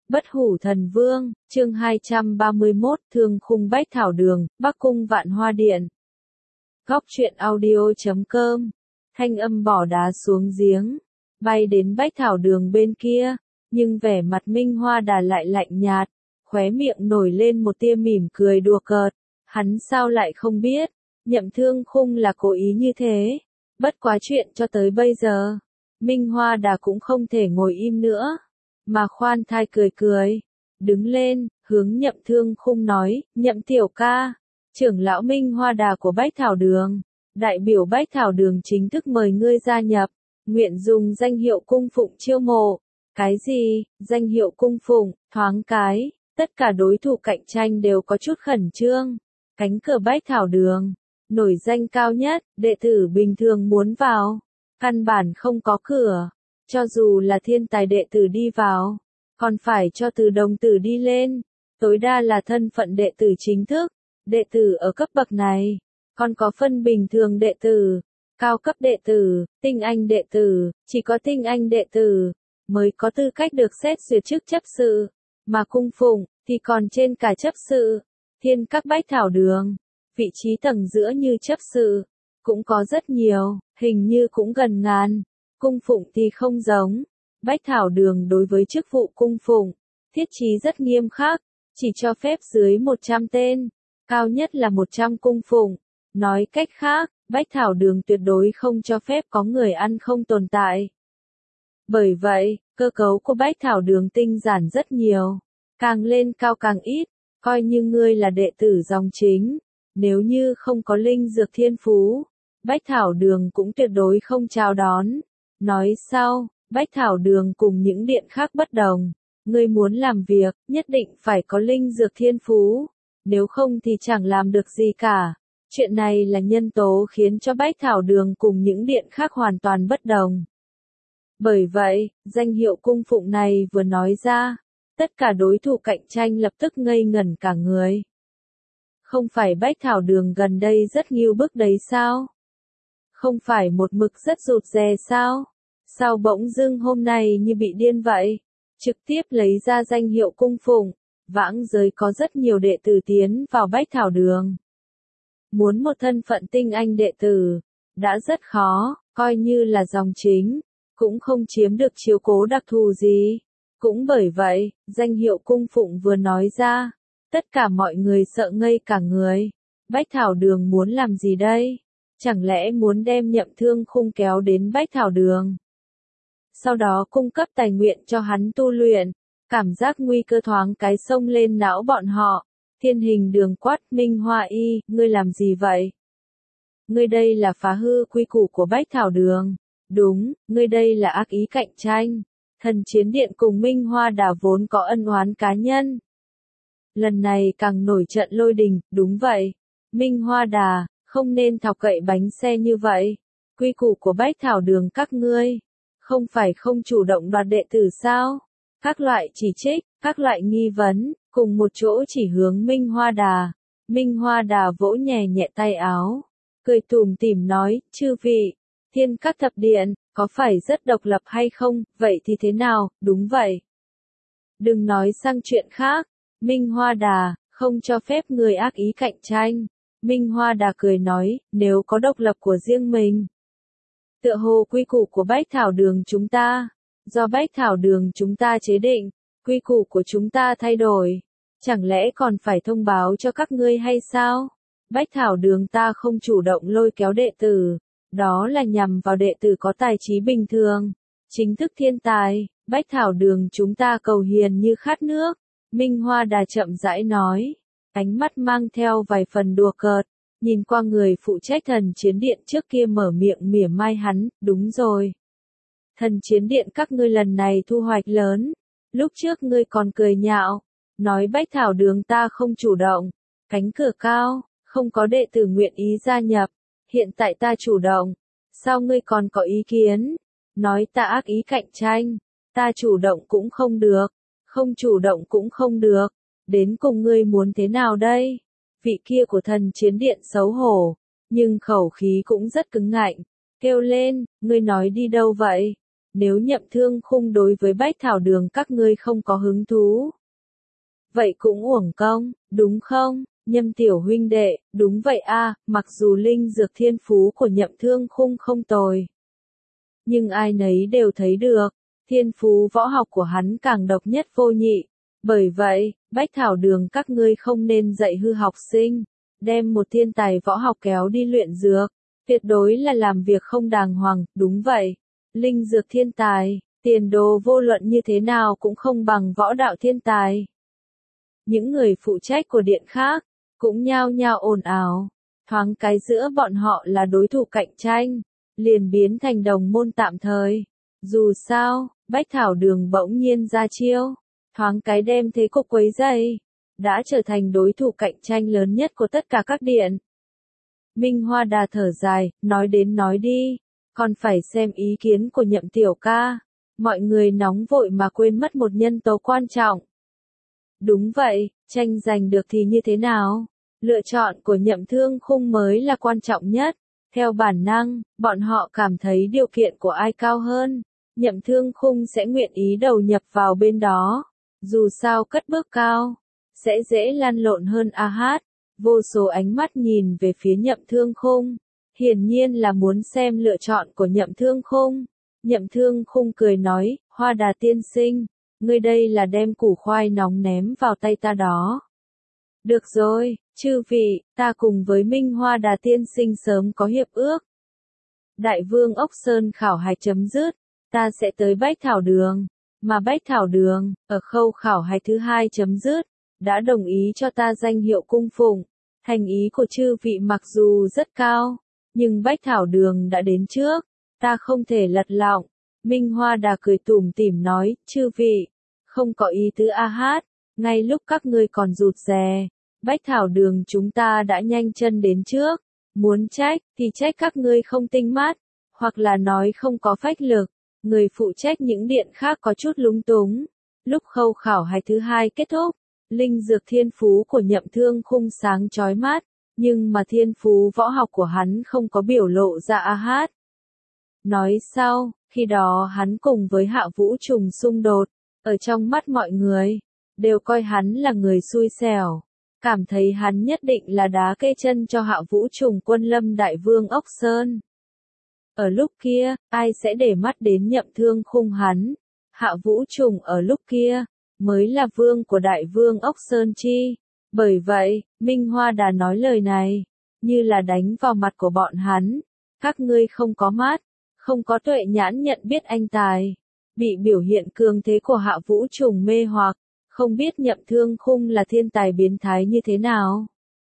Bất hủ thần vương, chương 231, Thương khung bách thảo đường, Bắc cung vạn hoa điện. Góc truyện audio.com, thanh âm bỏ đá xuống giếng, bay đến bách thảo đường bên kia, nhưng vẻ mặt Minh Hoa Đà lại lạnh nhạt, khóe miệng nổi lên một tia mỉm cười đùa cợt, hắn sao lại không biết, Nhậm Thương Khung là cố ý như thế, bất quá chuyện cho tới bây giờ, Minh Hoa Đà cũng không thể ngồi im nữa. Mà khoan thai cười cười, đứng lên, hướng Nhậm Thương Khung nói, Nhậm tiểu ca, trưởng lão Minh Hoa Đà của Bách Thảo Đường, đại biểu Bách Thảo Đường chính thức mời ngươi gia nhập, nguyện dùng danh hiệu cung phụng chiêu mộ. Cái gì, danh hiệu cung phụng, thoáng cái, tất cả đối thủ cạnh tranh đều có chút khẩn trương, cánh cửa Bách Thảo Đường, nổi danh cao nhất, đệ tử bình thường muốn vào, căn bản không có cửa. Cho dù là thiên tài đệ tử đi vào, còn phải cho từ đồng tử đi lên, tối đa là thân phận đệ tử chính thức, đệ tử ở cấp bậc này, còn có phân bình thường đệ tử, cao cấp đệ tử, tinh anh đệ tử, chỉ có tinh anh đệ tử mới có tư cách được xét duyệt chức chấp sự, mà cung phụng thì còn trên cả chấp sự. Thiên các Bách Thảo Đường, vị trí tầng giữa như chấp sự cũng có rất nhiều, hình như cũng gần ngàn. Cung phụng thì không giống, Bách Thảo Đường đối với chức vụ cung phụng, thiết chí rất nghiêm khắc, chỉ cho phép dưới 100 tên, cao nhất là 100 cung phụng. Nói cách khác, Bách Thảo Đường tuyệt đối không cho phép có người ăn không tồn tại. Bởi vậy, cơ cấu của Bách Thảo Đường tinh giản rất nhiều, càng lên cao càng ít, coi như ngươi là đệ tử dòng chính, nếu như không có linh dược thiên phú, Bách Thảo Đường cũng tuyệt đối không chào đón. Nói sau, Bách Thảo Đường cùng những điện khác bất đồng, ngươi muốn làm việc, nhất định phải có linh dược thiên phú, nếu không thì chẳng làm được gì cả. Chuyện này là nhân tố khiến cho Bách Thảo Đường cùng những điện khác hoàn toàn bất đồng. Bởi vậy, danh hiệu cung phụng này vừa nói ra, tất cả đối thủ cạnh tranh lập tức ngây ngẩn cả người. Không phải Bách Thảo Đường gần đây rất nghiêu bức đấy sao? Không phải một mực rất rụt rè sao? Sao bỗng dưng hôm nay như bị điên vậy? Trực tiếp lấy ra danh hiệu cung phụng, vãng giới có rất nhiều đệ tử tiến vào Bách Thảo Đường. Muốn một thân phận tinh anh đệ tử, đã rất khó, coi như là dòng chính, cũng không chiếm được chiếu cố đặc thù gì. Cũng bởi vậy, danh hiệu cung phụng vừa nói ra, tất cả mọi người sợ ngây cả người. Bách Thảo Đường muốn làm gì đây? Chẳng lẽ muốn đem Nhậm Thương Khung kéo đến Bách Thảo Đường? Sau đó cung cấp tài nguyện cho hắn tu luyện, cảm giác nguy cơ thoáng cái xông lên não bọn họ. Thiên Hình Đường quát, Minh Hoa Y, ngươi làm gì vậy? Ngươi đây là phá hư quy củ của Bách Thảo Đường. Đúng, ngươi đây là ác ý cạnh tranh. Thần Chiến Điện cùng Minh Hoa Đà vốn có ân oán cá nhân. Lần này càng nổi trận lôi đình, đúng vậy. Minh Hoa Đà, không nên thọc cậy bánh xe như vậy. Quy củ của Bách Thảo Đường các ngươi, không phải không chủ động đoạt đệ tử sao? Các loại chỉ trích, các loại nghi vấn, cùng một chỗ chỉ hướng Minh Hoa Đà. Minh Hoa Đà vỗ nhẹ nhẹ tay áo, cười tủm tỉm nói, chư vị, Thiên Các Thập Điện, có phải rất độc lập hay không, vậy thì thế nào, đúng vậy. Đừng nói sang chuyện khác, Minh Hoa Đà, không cho phép người ác ý cạnh tranh. Minh Hoa Đà cười nói, nếu có độc lập của riêng mình. Tựa hồ quy củ của Bách Thảo Đường chúng ta, do Bách Thảo Đường chúng ta chế định, quy củ của chúng ta thay đổi, chẳng lẽ còn phải thông báo cho các ngươi hay sao? Bách Thảo Đường ta không chủ động lôi kéo đệ tử, đó là nhằm vào đệ tử có tài trí bình thường, chính thức thiên tài, Bách Thảo Đường chúng ta cầu hiền như khát nước. Minh Hoa Đà chậm rãi nói, ánh mắt mang theo vài phần đùa cợt, nhìn qua người phụ trách Thần Chiến Điện trước kia mở miệng mỉa mai hắn, đúng rồi. Thần Chiến Điện các ngươi lần này thu hoạch lớn, lúc trước ngươi còn cười nhạo, nói Bách Thảo Đường ta không chủ động, cánh cửa cao, không có đệ tử nguyện ý gia nhập, hiện tại ta chủ động, sao ngươi còn có ý kiến, nói ta ác ý cạnh tranh, ta chủ động cũng không được, không chủ động cũng không được, đến cùng ngươi muốn thế nào đây? Vị kia của Thần Chiến Điện xấu hổ, nhưng khẩu khí cũng rất cứng ngạnh, kêu lên, ngươi nói đi đâu vậy? nếu Nhậm Thương Khung đối với Bách Thảo Đường các ngươi không có hứng thú. Vậy cũng uổng công, đúng không? Nhâm tiểu huynh đệ, đúng vậy a, mặc dù linh dược thiên phú của Nhậm Thương Khung không tồi. Nhưng ai nấy đều thấy được, thiên phú võ học của hắn càng độc nhất vô nhị. Bởi vậy, Bách Thảo Đường các ngươi không nên dạy hư học sinh, đem một thiên tài võ học kéo đi luyện dược, tuyệt đối là làm việc không đàng hoàng, đúng vậy. Linh dược thiên tài, tiền đồ vô luận như thế nào cũng không bằng võ đạo thiên tài. Những người phụ trách của điện khác, cũng nhao nhao ồn ào, thoáng cái giữa bọn họ là đối thủ cạnh tranh, liền biến thành đồng môn tạm thời. Dù sao, Bách Thảo Đường bỗng nhiên ra chiêu, thoáng cái đem thế cục quấy dày, đã trở thành đối thủ cạnh tranh lớn nhất của tất cả các điện. Minh Hoa Đà thở dài, nói đến nói đi, còn phải xem ý kiến của Nhậm tiểu ca. Mọi người nóng vội mà quên mất một nhân tố quan trọng. Đúng vậy, tranh giành được thì như thế nào? Lựa chọn của Nhậm Thương Khung mới là quan trọng nhất. Theo bản năng, bọn họ cảm thấy điều kiện của ai cao hơn, Nhậm Thương Khung sẽ nguyện ý đầu nhập vào bên đó. Dù sao cất bước cao, sẽ dễ lăn lộn hơn a hát. Vô số ánh mắt nhìn về phía Nhậm Thương Khung, hiển nhiên là muốn xem lựa chọn của Nhậm Thương Khung. Nhậm Thương Khung cười nói, Hoa Đà tiên sinh, ngươi đây là đem củ khoai nóng ném vào tay ta đó. Được rồi, chư vị, ta cùng với Minh Hoa Đà tiên sinh sớm có hiệp ước. Đại vương Ốc Sơn khảo hạch chấm dứt, ta sẽ tới Bách Thảo Đường, mà Bách Thảo Đường, ở khâu khảo hạch thứ 2 chấm dứt, đã đồng ý cho ta danh hiệu cung phụng. Thành ý của chư vị mặc dù rất cao, nhưng Bách Thảo Đường đã đến trước, ta không thể lật lọng. Minh Hoa Đà cười tủm tỉm nói, chư vị, không có ý tứ a hát, ngay lúc các ngươi còn rụt rè, Bách Thảo Đường chúng ta đã nhanh chân đến trước, muốn trách, thì trách các ngươi không tinh mắt, hoặc là nói không có phách lực. Người phụ trách những điện khác có chút lúng túng. Lúc khâu khảo hạch thứ 2 kết thúc, linh dược thiên phú của Nhậm Thương Khung sáng chói mắt, nhưng mà thiên phú võ học của hắn không có biểu lộ ra a hát. Nói sau, khi đó hắn cùng với Hạ Vũ Trùng xung đột, ở trong mắt mọi người, đều coi hắn là người xui xẻo, cảm thấy hắn nhất định là đá kê chân cho Hạ Vũ Trùng quân lâm đại vương Ốc Sơn. Ở lúc kia, ai sẽ để mắt đến Nhậm Thương Khung hắn? Hạ Vũ Trùng ở lúc kia, mới là vương của đại vương Ốc Sơn chi. Bởi vậy, Minh Hoa Đà nói lời này, như là đánh vào mặt của bọn hắn. Các ngươi không có mắt, không có tuệ nhãn nhận biết anh tài. Bị biểu hiện cường thế của Hạ Vũ Trùng mê hoặc, không biết Nhậm Thương Khung là thiên tài biến thái như thế nào.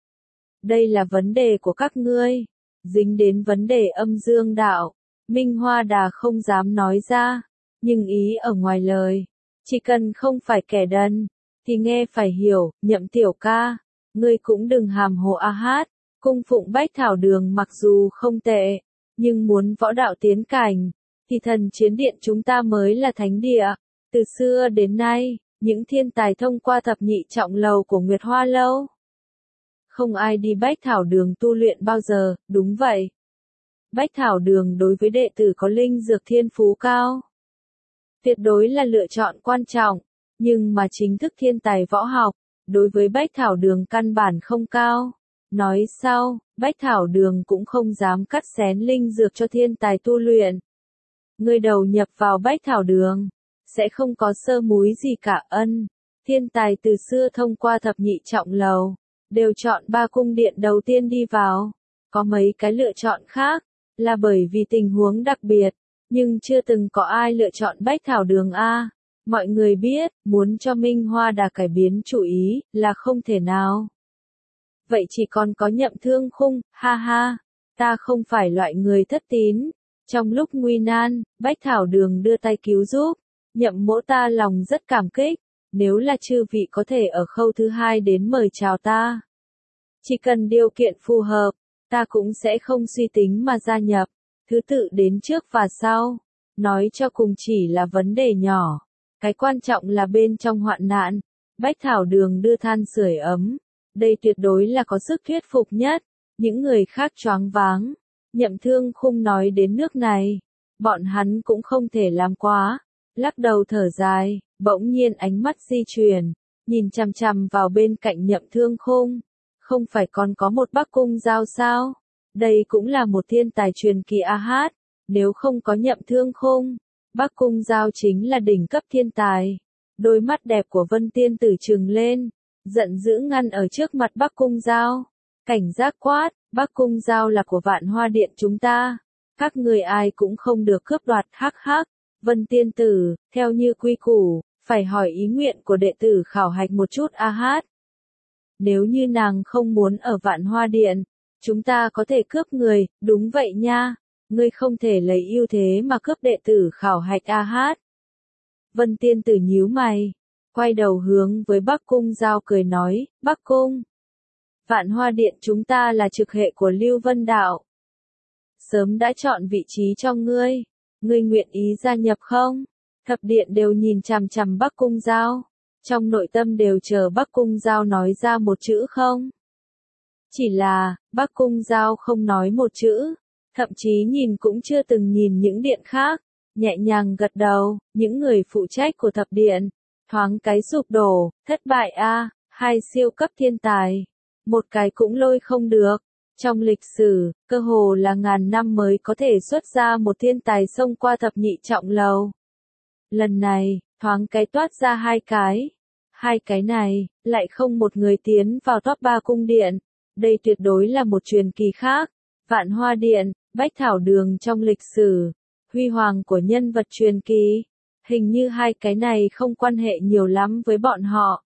Đây là vấn đề của các ngươi. Dính đến vấn đề âm dương đạo, Minh Hoa Đà không dám nói ra, nhưng ý ở ngoài lời, chỉ cần không phải kẻ đần, thì nghe phải hiểu. Nhậm tiểu ca, ngươi cũng đừng hàm hồ a hát, cung phụng Bách Thảo Đường mặc dù không tệ, nhưng muốn võ đạo tiến cảnh, thì Thần Chiến Điện chúng ta mới là thánh địa. Từ xưa đến nay, những thiên tài thông qua thập nhị trọng lầu của Nguyệt Hoa Lâu, không ai đi Bách Thảo Đường tu luyện bao giờ, đúng vậy. Bách Thảo Đường đối với đệ tử có linh dược thiên phú cao, tuyệt đối là lựa chọn quan trọng, nhưng mà chính thức thiên tài võ học, đối với Bách Thảo Đường căn bản không cao. Nói sau, Bách Thảo Đường cũng không dám cắt xén linh dược cho thiên tài tu luyện. Người đầu nhập vào Bách Thảo Đường, sẽ không có sơ múi gì cả. Thiên tài từ xưa thông qua thập nhị trọng lầu, đều chọn 3 cung điện đầu tiên đi vào. Có mấy cái lựa chọn khác, là bởi vì tình huống đặc biệt, nhưng chưa từng có ai lựa chọn Bách Thảo Đường a. Mọi người biết, muốn cho Minh Hoa Đà cải biến chủ ý, là không thể nào. Vậy chỉ còn có Nhậm Thương Khung, ha ha, ta không phải loại người thất tín. Trong lúc nguy nan, Bách Thảo Đường đưa tay cứu giúp, Nhậm mỗ ta lòng rất cảm kích. Nếu là chư vị có thể ở khâu thứ 2 đến mời chào ta, chỉ cần điều kiện phù hợp, ta cũng sẽ không suy tính mà gia nhập. Thứ tự đến trước và sau, nói cho cùng chỉ là vấn đề nhỏ. Cái quan trọng là bên trong hoạn nạn, Bách Thảo Đường đưa than sưởi ấm. Đây tuyệt đối là có sức thuyết phục nhất. Những người khác choáng váng. Nhậm Thương Khung nói đến nước này, bọn hắn cũng không thể làm quá. Lắc đầu thở dài, bỗng nhiên ánh mắt di chuyển, nhìn chằm chằm vào bên cạnh Nhậm Thương Khung. Không phải còn có một Bắc Cung Giao sao? Đây cũng là một thiên tài truyền kỳ a hát. Nếu không có Nhậm Thương Khung, Bắc Cung Giao chính là đỉnh cấp thiên tài. Đôi mắt đẹp của Vân Tiên Tử trừng lên, giận dữ ngăn ở trước mặt Bắc Cung Giao. Cảnh giác quát, Bắc Cung Giao là của Vạn Hoa Điện chúng ta. Các người ai cũng không được cướp đoạt, hắc hắc. Vân Tiên Tử, theo như quy củ, phải hỏi ý nguyện của đệ tử khảo hạch một chút a hát. Nếu như nàng không muốn ở Vạn Hoa Điện, chúng ta có thể cướp người, đúng vậy nha. Ngươi không thể lấy ưu thế mà cướp đệ tử khảo hạch a hát. Vân Tiên Tử nhíu mày, quay đầu hướng với Bắc Cung Giao cười nói, Bắc Cung. Vạn Hoa Điện chúng ta là trực hệ của Lưu Vân Đạo. Sớm đã chọn vị trí cho ngươi. Ngươi nguyện ý gia nhập không? Thập điện đều nhìn chằm chằm Bắc Cung Giao. Trong nội tâm đều chờ Bắc Cung Giao nói ra một chữ không. Chỉ là, Bắc Cung Giao không nói một chữ. Thậm chí nhìn cũng chưa từng nhìn những điện khác. Nhẹ nhàng gật đầu, những người phụ trách của thập điện. Thoáng cái sụp đổ, thất bại a, hai siêu cấp thiên tài. Một cái cũng lôi không được. Trong lịch sử, cơ hồ là ngàn năm mới có thể xuất ra một thiên tài xông qua thập nhị trọng lầu. Lần này, thoáng cái toát ra hai cái. Hai cái này, lại không một người tiến vào top 3 cung điện. Đây tuyệt đối là một truyền kỳ khác. Vạn Hoa Điện, Bách Thảo Đường trong lịch sử. Huy hoàng của nhân vật truyền kỳ. Hình như hai cái này không quan hệ nhiều lắm với bọn họ.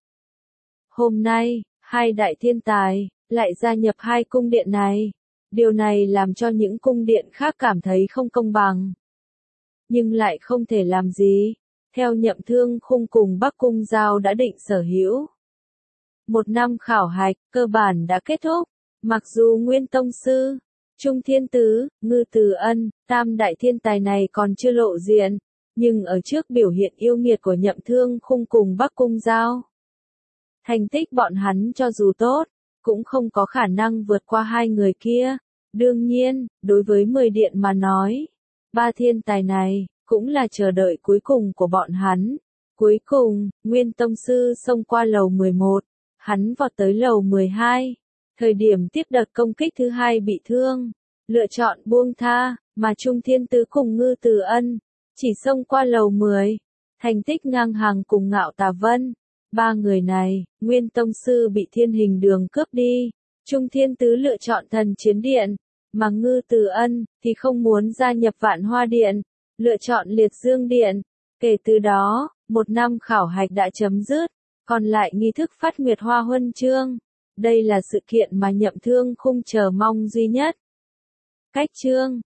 Hôm nay, hai đại thiên tài lại gia nhập hai cung điện này. Điều này làm cho những cung điện khác cảm thấy không công bằng. Nhưng lại không thể làm gì. Theo Nhậm Thương Khung cùng Bắc Cung Giao đã định sở hữu. Một năm khảo hạch, cơ bản đã kết thúc. Mặc dù Nguyên Tông Sư, Trung Thiên Tứ, Ngư Từ Ân, tam đại thiên tài này còn chưa lộ diện. Nhưng ở trước biểu hiện yêu nghiệt của Nhậm Thương Khung cùng Bắc Cung Giao. Thành tích bọn hắn cho dù tốt, cũng không có khả năng vượt qua hai người kia. Đương nhiên, đối với 10 điện mà nói, ba thiên tài này, cũng là chờ đợi cuối cùng của bọn hắn. Cuối cùng, Nguyên Tông Sư xông qua lầu 11, hắn vọt tới lầu 12. Thời điểm tiếp đợt công kích thứ hai bị thương, lựa chọn buông tha, mà Trung Thiên Tứ cùng Ngư Từ Ân, chỉ xông qua lầu 10. Thành tích ngang hàng cùng Ngạo Tà Vân. Ba người này, Nguyên Tông Sư bị Thiên Hình Đường cướp đi, Trung Thiên Tứ lựa chọn Thần Chiến Điện, mà Ngư Từ Ân thì không muốn gia nhập Vạn Hoa Điện, lựa chọn Liệt Dương Điện. Kể từ đó, một năm khảo hạch đã chấm dứt, còn lại nghi thức phát Nguyệt Hoa Huân Chương. Đây là sự kiện mà Nhậm Thương Khung chờ mong duy nhất. Cách chương